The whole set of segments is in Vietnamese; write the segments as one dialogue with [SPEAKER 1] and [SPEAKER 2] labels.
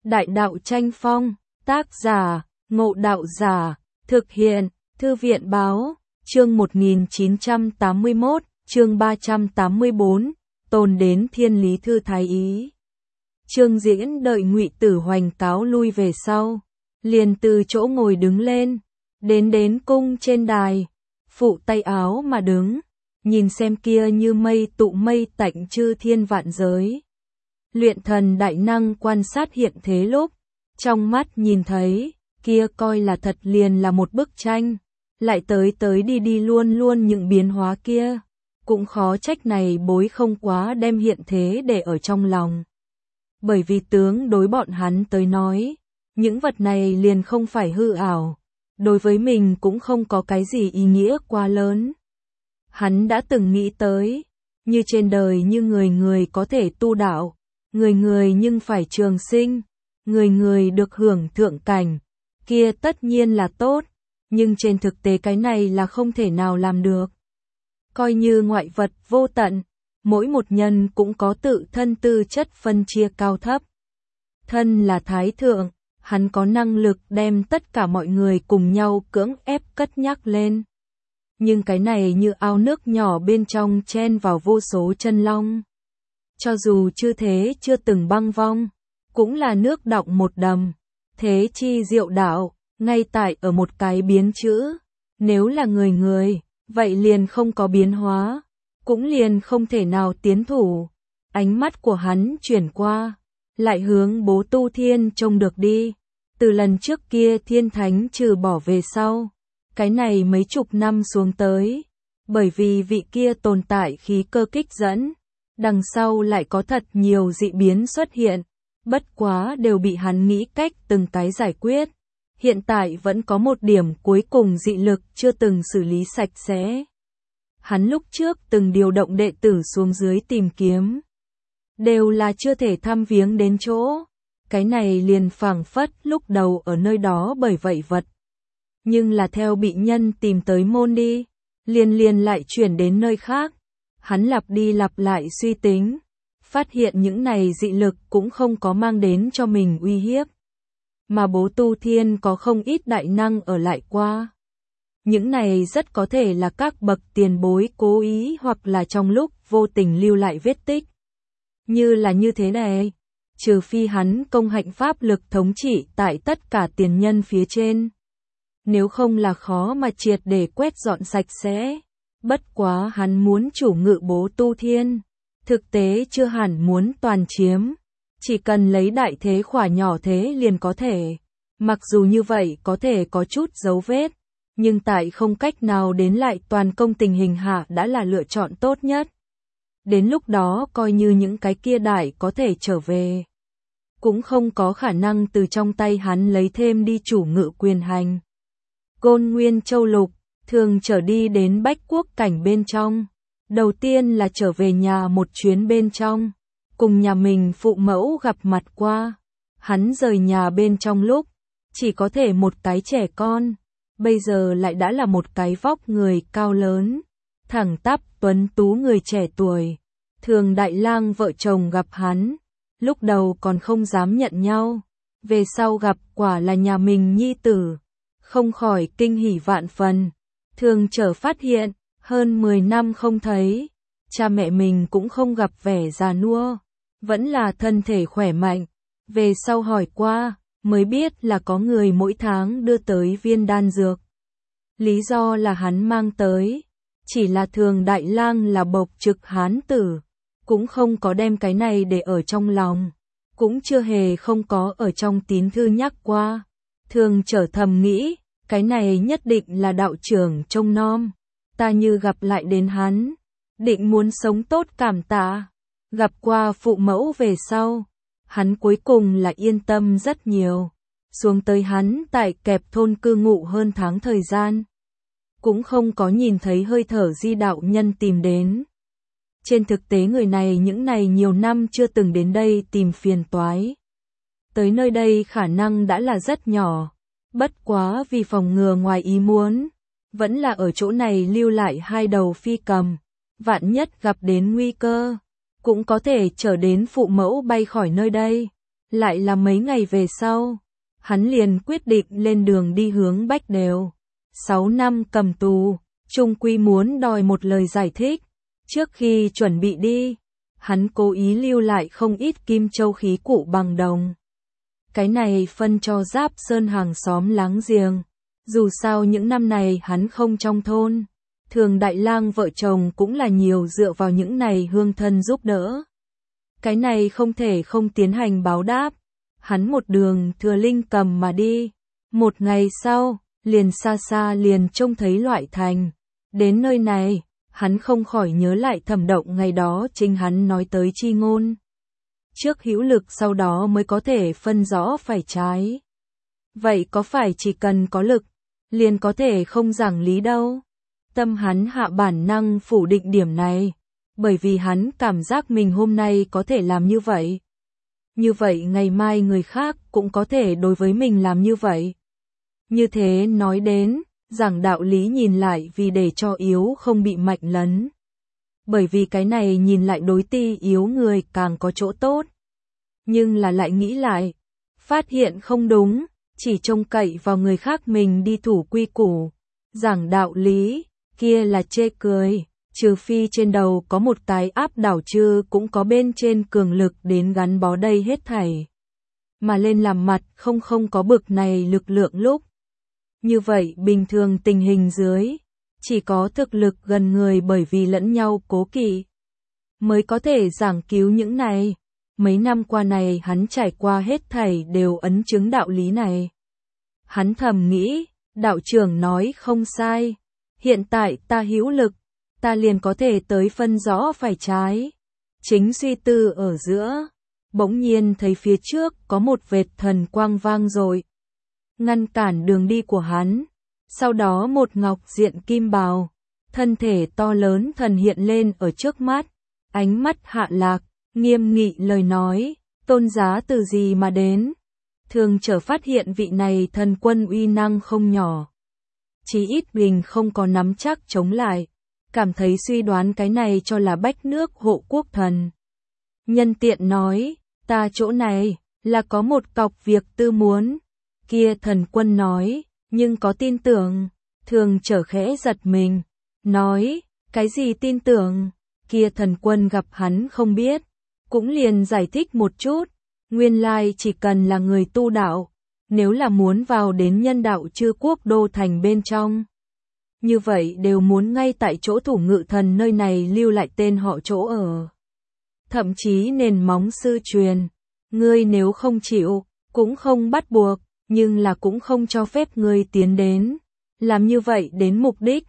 [SPEAKER 1] Đại đạo tranh phong, tác giả, Ngộ Đạo Giả, thực hiện, Thư viện báo, chương 1981, chương 384, tồn đến Thiên Lý Thư Thái Ý. Trương Diễn đợi Ngụy Tử Hoành cáo lui về sau, liền từ chỗ ngồi đứng lên, đến cung trên đài, phụ tay áo mà đứng, nhìn xem kia như mây tụ mây tạnh chư thiên vạn giới. Luyện thần đại năng quan sát hiện thế lúc, trong mắt nhìn thấy, kia coi là thật liền là một bức tranh, lại tới đi luôn luôn những biến hóa kia, cũng khó trách này bối không quá đem hiện thế để ở trong lòng. Bởi vì tướng đối bọn hắn tới nói, những vật này liền không phải hư ảo, đối với mình cũng không có cái gì ý nghĩa quá lớn. Hắn đã từng nghĩ tới, như trên đời như người có thể tu đạo, người nhưng phải trường sinh, người được hưởng thượng cảnh, kia tất nhiên là tốt, nhưng trên thực tế cái này là không thể nào làm được. Coi như ngoại vật vô tận, mỗi một nhân cũng có tự thân tư chất phân chia cao thấp. Thân là thái thượng, hắn có năng lực đem tất cả mọi người cùng nhau cưỡng ép cất nhắc lên. Nhưng cái này như ao nước nhỏ bên trong chen vào vô số chân long. Cho dù chư thế chưa từng băng vong, cũng là nước đọng một đầm. Thế chi diệu đạo, ngay tại ở một cái biến chữ. Nếu là người, vậy liền không có biến hóa, cũng liền không thể nào tiến thủ. Ánh mắt của hắn chuyển qua, lại hướng Bố Tu Thiên trông được đi. Từ lần trước kia thiên thánh trừ bỏ về sau, cái này mấy chục năm xuống tới, bởi vì vị kia tồn tại khí cơ kích dẫn, đằng sau lại có thật nhiều dị biến xuất hiện, bất quá đều bị hắn nghĩ cách từng cái giải quyết. Hiện tại vẫn có một điểm cuối cùng dị lực chưa từng xử lý sạch sẽ. Hắn lúc trước từng điều động đệ tử xuống dưới tìm kiếm, đều là chưa thể thăm viếng đến chỗ. Cái này liền phảng phất lúc đầu ở nơi đó bởi vậy vật. Nhưng là theo bị nhân tìm tới môn đi, liền lại chuyển đến nơi khác. Hắn lặp đi lặp lại suy tính, phát hiện những này dị lực cũng không có mang đến cho mình uy hiếp. Mà Bố Tu Thiên có không ít đại năng ở lại qua. Những này rất có thể là các bậc tiền bối cố ý hoặc là trong lúc vô tình lưu lại vết tích. Như là như thế này, trừ phi hắn công hạnh pháp lực thống trị tại tất cả tiền nhân phía trên. Nếu không là khó mà triệt để quét dọn sạch sẽ. Bất quá hắn muốn chủ ngự Bố Tu Thiên, thực tế chưa hẳn muốn toàn chiếm, chỉ cần lấy đại thế khỏa nhỏ thế liền có thể. Mặc dù như vậy có thể có chút dấu vết, nhưng tại không cách nào đến lại toàn công tình hình hạ đã là lựa chọn tốt nhất. Đến lúc đó coi như những cái kia đại có thể trở về, cũng không có khả năng từ trong tay hắn lấy thêm đi chủ ngự quyền hành. Côn Nguyên Châu Lục thường trở đi đến Bách Quốc cảnh bên trong. Đầu tiên là trở về nhà một chuyến bên trong, cùng nhà mình phụ mẫu gặp mặt qua. Hắn rời nhà bên trong lúc, chỉ có thể một cái trẻ con, bây giờ lại đã là một cái vóc người cao lớn, thẳng tắp tuấn tú người trẻ tuổi. Thường Đại Lang vợ chồng gặp hắn, lúc đầu còn không dám nhận nhau, về sau gặp quả là nhà mình nhi tử, không khỏi kinh hỉ vạn phần. Thường trở phát hiện, hơn 10 năm không thấy, cha mẹ mình cũng không gặp vẻ già nua, vẫn là thân thể khỏe mạnh. Về sau hỏi qua, mới biết là có người mỗi tháng đưa tới viên đan dược. Lý do là hắn mang tới, chỉ là Thường Đại Lang là bộc trực hán tử, cũng không có đem cái này để ở trong lòng, cũng chưa hề không có ở trong tín thư nhắc qua. Thường trở thầm nghĩ, cái này nhất định là đạo trưởng trông nom, ta như gặp lại đến hắn, định muốn sống tốt cảm tạ. Gặp qua phụ mẫu về sau, hắn cuối cùng là yên tâm rất nhiều. Xuống tới hắn tại kẹp thôn cư ngụ hơn tháng thời gian, cũng không có nhìn thấy hơi thở di đạo nhân tìm đến. Trên thực tế người này những này nhiều năm chưa từng đến đây tìm phiền toái. Tới nơi đây khả năng đã là rất nhỏ. Bất quá vì phòng ngừa ngoài ý muốn, vẫn là ở chỗ này lưu lại 2 đầu phi cầm, vạn nhất gặp đến nguy cơ, cũng có thể trở đến phụ mẫu bay khỏi nơi đây. Lại là mấy ngày về sau, hắn liền quyết định lên đường đi hướng Bách Đều. 6 năm cầm tù, chung quy muốn đòi một lời giải thích. Trước khi chuẩn bị đi, hắn cố ý lưu lại không ít kim châu khí cụ bằng đồng. Cái này phân cho Giáp Sơn hàng xóm láng giềng. Dù sao những năm này hắn không trong thôn, Thường Đại Lang vợ chồng cũng là nhiều dựa vào những này hương thân giúp đỡ. Cái này không thể không tiến hành báo đáp. Hắn một đường thừa Linh Cầm mà đi. Một ngày sau, liền xa xa liền trông thấy Loại Thành. Đến nơi này, hắn không khỏi nhớ lại Thẩm Động ngày đó chính hắn nói tới chi ngôn. Trước hữu lực sau đó mới có thể phân rõ phải trái. Vậy có phải chỉ cần có lực, liền có thể không giảng lý đâu? Tâm hắn hạ bản năng phủ định điểm này, bởi vì hắn cảm giác mình hôm nay có thể làm như vậy. Như vậy ngày mai người khác cũng có thể đối với mình làm như vậy. Như thế nói đến, giảng đạo lý nhìn lại vì để cho yếu không bị mạnh lấn. Bởi vì cái này nhìn lại đối ti yếu người càng có chỗ tốt. Nhưng là lại nghĩ lại, phát hiện không đúng, chỉ trông cậy vào người khác mình đi thủ quy củ, giảng đạo lý, kia là chê cười, trừ phi trên đầu có một cái áp đảo chứ cũng có bên trên cường lực đến gắn bó đây hết thảy. Mà lên làm mặt không có bực này lực lượng lúc. Như vậy bình thường tình hình dưới, chỉ có thực lực gần người bởi vì lẫn nhau cố kỵ, mới có thể giảng cứu những này. Mấy năm qua này hắn trải qua hết thảy đều ấn chứng đạo lý này. Hắn thầm nghĩ, đạo trưởng nói không sai. Hiện tại ta hữu lực, ta liền có thể tới phân rõ phải trái. Chính suy tư ở giữa, bỗng nhiên thấy phía trước có một vệt thần quang vang dội, ngăn cản đường đi của hắn. Sau đó một ngọc diện kim bào, thân thể to lớn thần hiện lên ở trước mắt, ánh mắt hạ lạc, nghiêm nghị lời nói, tôn giá từ gì mà đến? Thường Trở phát hiện vị này thần quân uy năng không nhỏ. Chí ít mình không có nắm chắc chống lại, cảm thấy suy đoán cái này cho là Bách nước hộ quốc thần. Nhân tiện nói, ta chỗ này, là có một cọc việc tư muốn. Kia thần quân nói, nhưng có tin tưởng. Thường Trở khẽ giật mình, nói, cái gì tin tưởng? Kia thần quân gặp hắn không biết, cũng liền giải thích một chút. Nguyên lai chỉ cần là người tu đạo, nếu là muốn vào đến nhân đạo chư quốc đô thành bên trong, như vậy đều muốn ngay tại chỗ thủ ngự thần nơi này lưu lại tên họ chỗ ở. Thậm chí nền móng sư truyền, ngươi nếu không chịu, cũng không bắt buộc, nhưng là cũng không cho phép ngươi tiến đến. Làm như vậy đến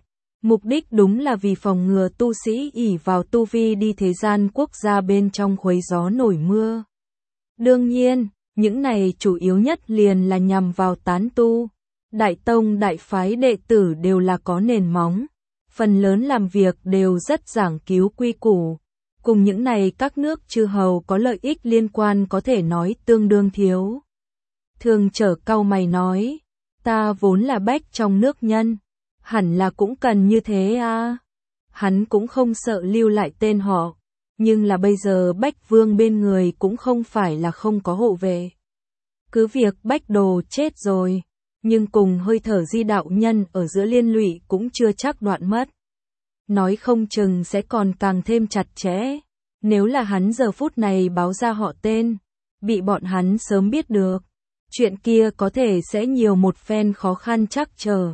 [SPEAKER 1] mục đích đúng là vì phòng ngừa tu sĩ ỷ vào tu vi đi thế gian quốc gia bên trong khuấy gió nổi mưa. Đương nhiên, những này chủ yếu nhất liền là nhằm vào tán tu. Đại tông đại phái đệ tử đều là có nền móng, phần lớn làm việc đều rất giảng cứu quy củ. Cùng những này các nước chư hầu có lợi ích liên quan có thể nói tương đương thiếu. Thường Trở cau mày nói, ta vốn là bách trong nước nhân, hẳn là cũng cần như thế à. Hắn cũng không sợ lưu lại tên họ, nhưng là bây giờ Bách Vương bên người cũng không phải là không có hộ vệ. Cứ việc Bách Đồ chết rồi, nhưng cùng hơi thở Di đạo nhân ở giữa liên lụy cũng chưa chắc đoạn mất. Nói không chừng sẽ còn càng thêm chặt chẽ, nếu là hắn giờ phút này báo ra họ tên, bị bọn hắn sớm biết được, chuyện kia có thể sẽ nhiều một phen khó khăn chắc chờ.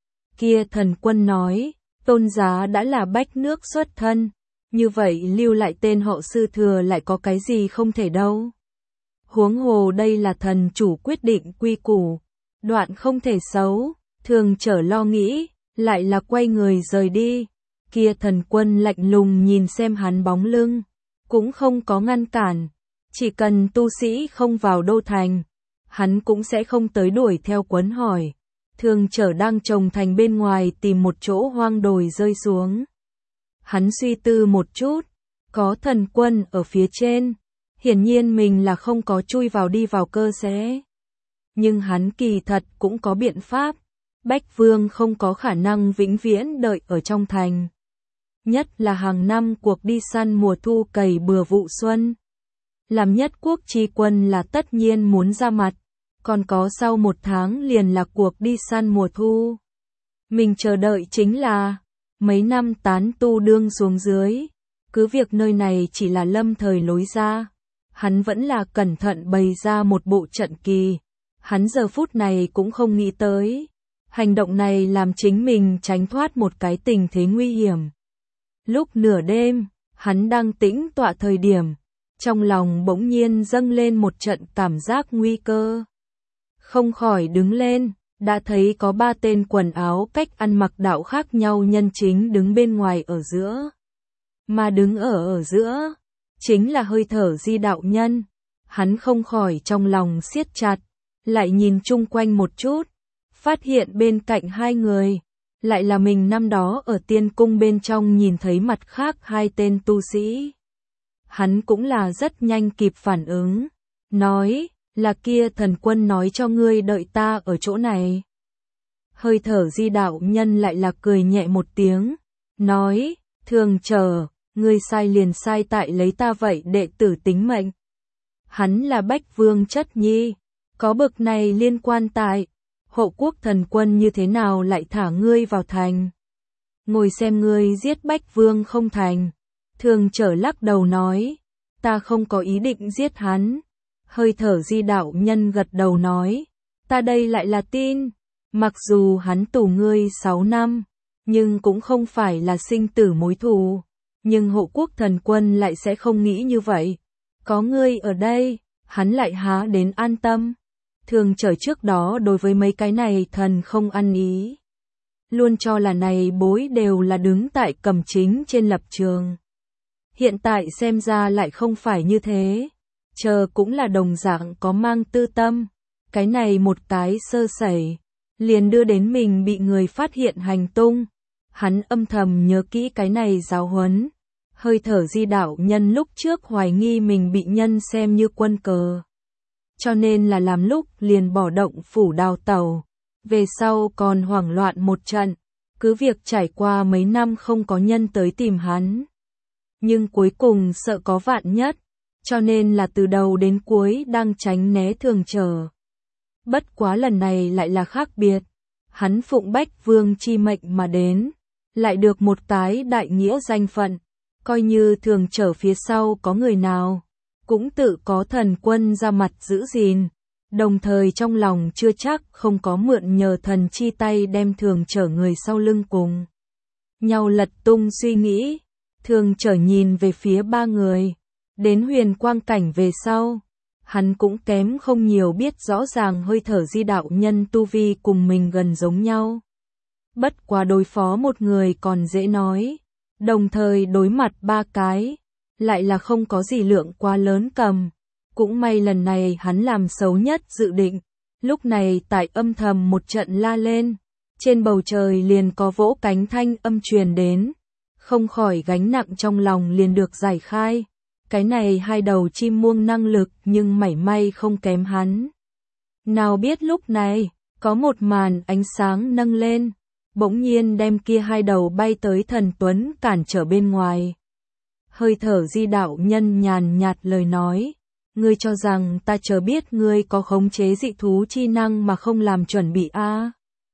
[SPEAKER 1] Kia thần quân nói, tôn giá đã là Bách nước xuất thân, như vậy lưu lại tên họ sư thừa lại có cái gì không thể đâu. Huống hồ đây là thần chủ quyết định quy củ, đoạn không thể xấu. Thường Trở lo nghĩ, lại là quay người rời đi. Kia thần quân lạnh lùng nhìn xem hắn bóng lưng, cũng không có ngăn cản. Chỉ cần tu sĩ không vào đô thành, hắn cũng sẽ không tới đuổi theo quấn hỏi. Thường Trở đang trồng thành bên ngoài tìm một chỗ hoang đồi rơi xuống. Hắn suy tư một chút, có thần quân ở phía trên, hiển nhiên mình là không có chui vào đi vào cơ sẽ. Nhưng hắn kỳ thật cũng có biện pháp, Bách Vương không có khả năng vĩnh viễn đợi ở trong thành. Nhất là hàng năm cuộc đi săn mùa thu cày bừa vụ xuân. làm nhất quốc chi quân là tất nhiên muốn ra mặt, còn có sau 1 tháng liền là cuộc đi săn mùa thu. Mình chờ đợi chính là mấy năm tán tu đương xuống dưới, cứ việc nơi này chỉ là lâm thời lối ra, hắn vẫn là cẩn thận bày ra một bộ trận kỳ, hắn giờ phút này cũng không nghĩ tới. Hành động này làm chính mình tránh thoát một cái tình thế nguy hiểm. Lúc nửa đêm, hắn đang tĩnh tọa thời điểm, trong lòng bỗng nhiên dâng lên một trận cảm giác nguy cơ. Không khỏi đứng lên, đã thấy có 3 tên quần áo cách ăn mặc đạo khác nhau nhân chính đứng bên ngoài ở giữa. Mà đứng ở giữa, chính là hơi thở Di đạo nhân. Hắn không khỏi trong lòng siết chặt, lại nhìn chung quanh một chút, phát hiện bên cạnh 2 người, lại là mình năm đó ở tiên cung bên trong nhìn thấy mặt khác 2 tên tu sĩ. Hắn cũng là rất nhanh kịp phản ứng, nói, là kia thần quân nói cho ngươi đợi ta ở chỗ này. Hơi thở Di đạo nhân lại là cười nhẹ một tiếng, nói, thường chờ, ngươi sai liền sai tại lấy ta vậy đệ tử tính mệnh. Hắn là Bách Vương chất nhi, có bực này liên quan tại, hộ quốc thần quân như thế nào lại thả ngươi vào thành. Ngồi xem ngươi giết Bách Vương không thành. Thường trở lắc đầu nói, ta không có ý định giết hắn. Hơi thở Di đạo nhân gật đầu nói, ta đây lại là tin, mặc dù hắn tù ngươi 6 năm, nhưng cũng không phải là sinh tử mối thù, nhưng hộ quốc thần quân lại sẽ không nghĩ như vậy. Có ngươi ở đây, hắn lại há đến an tâm. Thường trở trước đó đối với mấy cái này thần không ăn ý. Luôn cho là này bối đều là đứng tại cầm chính trên lập trường. Hiện tại xem ra lại không phải như thế. Chờ cũng là đồng dạng có mang tư tâm. Cái này một cái sơ sẩy, liền đưa đến mình bị người phát hiện hành tung. Hắn âm thầm nhớ kỹ cái này giáo huấn. Hơi thở Di đạo nhân lúc trước hoài nghi mình bị nhân xem như quân cờ. Cho nên là làm lúc liền bỏ động phủ đào tẩu. Về sau còn hoảng loạn một trận. Cứ việc trải qua mấy năm không có nhân tới tìm hắn. Nhưng cuối cùng sợ có vạn nhất. Cho nên là từ đầu đến cuối đang tránh né thường trở. Bất quá lần này lại là khác biệt. Hắn phụng Bách Vương chi mệnh mà đến. Lại được một cái đại nghĩa danh phận. Coi như thường trở phía sau có người nào. Cũng tự có thần quân ra mặt giữ gìn. Đồng thời trong lòng chưa chắc không có mượn nhờ thần chi tay đem thường trở người sau lưng cùng. Nhau lật tung suy nghĩ. Thường trở nhìn về phía 3 người. Đến huyền quang cảnh về sau. Hắn cũng kém không nhiều biết rõ ràng hơi thở Di đạo nhân tu vi cùng mình gần giống nhau. Bất quá đối phó một người còn dễ nói. Đồng thời đối mặt 3 cái. Lại là không có gì lượng quá lớn cầm. Cũng may lần này hắn làm xấu nhất dự định. Lúc này tại âm thầm một trận la lên. Trên bầu trời liền có vỗ cánh thanh âm truyền đến. Không khỏi gánh nặng trong lòng liền được giải khai. Cái này 2 đầu chim muông năng lực nhưng mảy may không kém hắn. Nào biết lúc này, có một màn ánh sáng nâng lên. Bỗng nhiên đem kia 2 đầu bay tới thần tuấn cản trở bên ngoài. Hơi thở Di đạo nhân nhàn nhạt lời nói. Ngươi cho rằng ta chờ biết ngươi có khống chế dị thú chi năng mà không làm chuẩn bị a?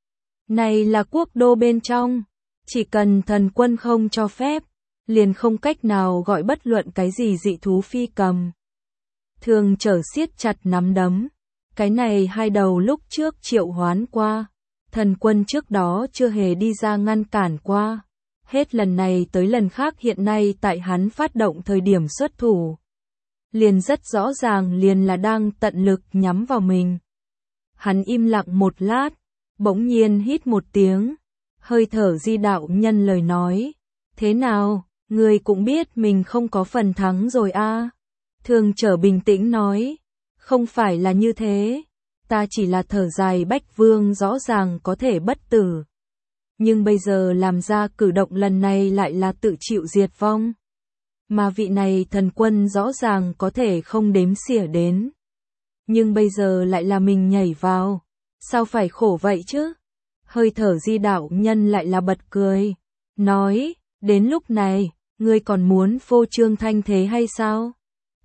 [SPEAKER 1] Này là quốc đô bên trong. Chỉ cần thần quân không cho phép, liền không cách nào gọi bất luận cái gì dị thú phi cầm. Thường trở siết chặt nắm đấm. Cái này 2 đầu lúc trước triệu hoán qua. Thần quân trước đó chưa hề đi ra ngăn cản qua. Hết lần này tới lần khác hiện nay tại hắn phát động thời điểm xuất thủ. Liền rất rõ ràng liền là đang tận lực nhắm vào mình. Hắn im lặng một lát, bỗng nhiên hít một tiếng. Hơi thở Di đạo nhân lời nói. Thế nào, ngươi cũng biết mình không có phần thắng rồi a? Thường trở bình tĩnh nói. Không phải là như thế. Ta chỉ là thở dài Bách Vương rõ ràng có thể bất tử. Nhưng bây giờ làm ra cử động lần này lại là tự chịu diệt vong. Mà vị này thần quân rõ ràng có thể không đếm xỉa đến. Nhưng bây giờ lại là mình nhảy vào. Sao phải khổ vậy chứ? Hơi thở Di đạo nhân lại là bật cười. Nói, đến lúc này, ngươi còn muốn phô trương thanh thế hay sao?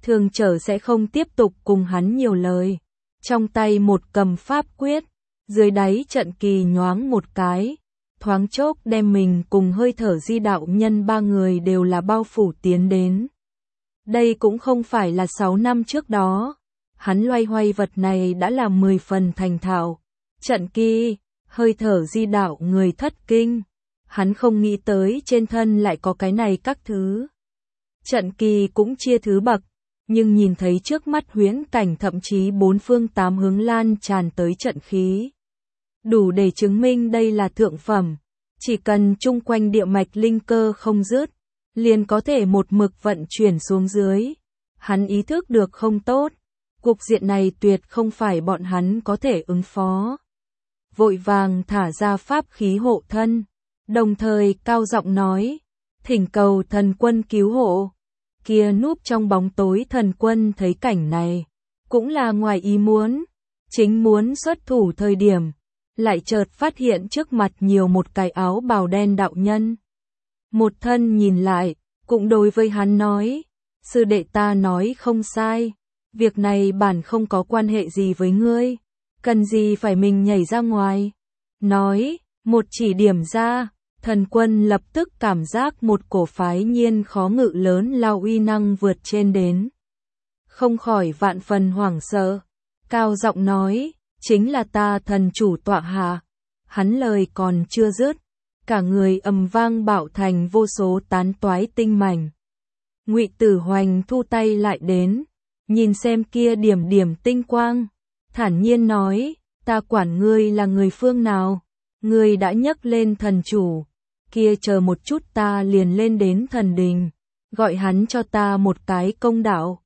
[SPEAKER 1] Thường Trở sẽ không tiếp tục cùng hắn nhiều lời. Trong tay một cầm pháp quyết, dưới đáy trận kỳ nhoáng một cái, thoáng chốc đem mình cùng hơi thở Di đạo nhân ba người đều là bao phủ tiến đến. Đây cũng không phải là 6 năm trước đó, hắn loay hoay vật này đã là 10 phần thành thạo. Trận kỳ, hơi thở Di đạo người thất kinh, hắn không nghĩ tới trên thân lại có cái này các thứ. Trận kỳ cũng chia thứ bậc, nhưng nhìn thấy trước mắt huyễn cảnh thậm chí bốn phương tám hướng lan tràn tới trận khí. Đủ để chứng minh đây là thượng phẩm, chỉ cần chung quanh địa mạch linh cơ không dứt, liền có thể một mực vận chuyển xuống dưới. Hắn ý thức được không tốt, cục diện này tuyệt không phải bọn hắn có thể ứng phó. Vội vàng thả ra pháp khí hộ thân, đồng thời cao giọng nói, thỉnh cầu thần quân cứu hộ. Kia núp trong bóng tối thần quân thấy cảnh này, cũng là ngoài ý muốn, chính muốn xuất thủ thời điểm, lại chợt phát hiện trước mặt nhiều một cái áo bào đen đạo nhân. Một thân nhìn lại, cũng đối với hắn nói, sư đệ ta nói không sai, việc này bản không có quan hệ gì với ngươi, cần gì phải mình nhảy ra ngoài. Nói, một chỉ điểm ra, thần quân lập tức cảm giác một cổ phái nhiên khó ngự lớn lao uy năng vượt trên đến. Không khỏi vạn phần hoảng sợ, cao giọng nói, chính là ta thần chủ tọa hạ. Hắn lời còn chưa dứt, cả người ầm vang bạo thành vô số tán toái tinh mảnh. Ngụy Tử Hoành thu tay lại đến, nhìn xem kia điểm điểm tinh quang, thản nhiên nói, ta quản ngươi là người phương nào, ngươi đã nhấc lên thần chủ, kia chờ một chút ta liền lên đến thần đình, gọi hắn cho ta một cái công đạo.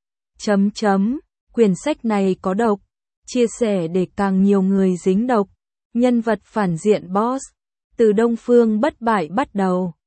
[SPEAKER 1] Quyển sách này có độc, chia sẻ để càng nhiều người dính độc. Nhân vật phản diện boss, từ Đông Phương bất bại bắt đầu.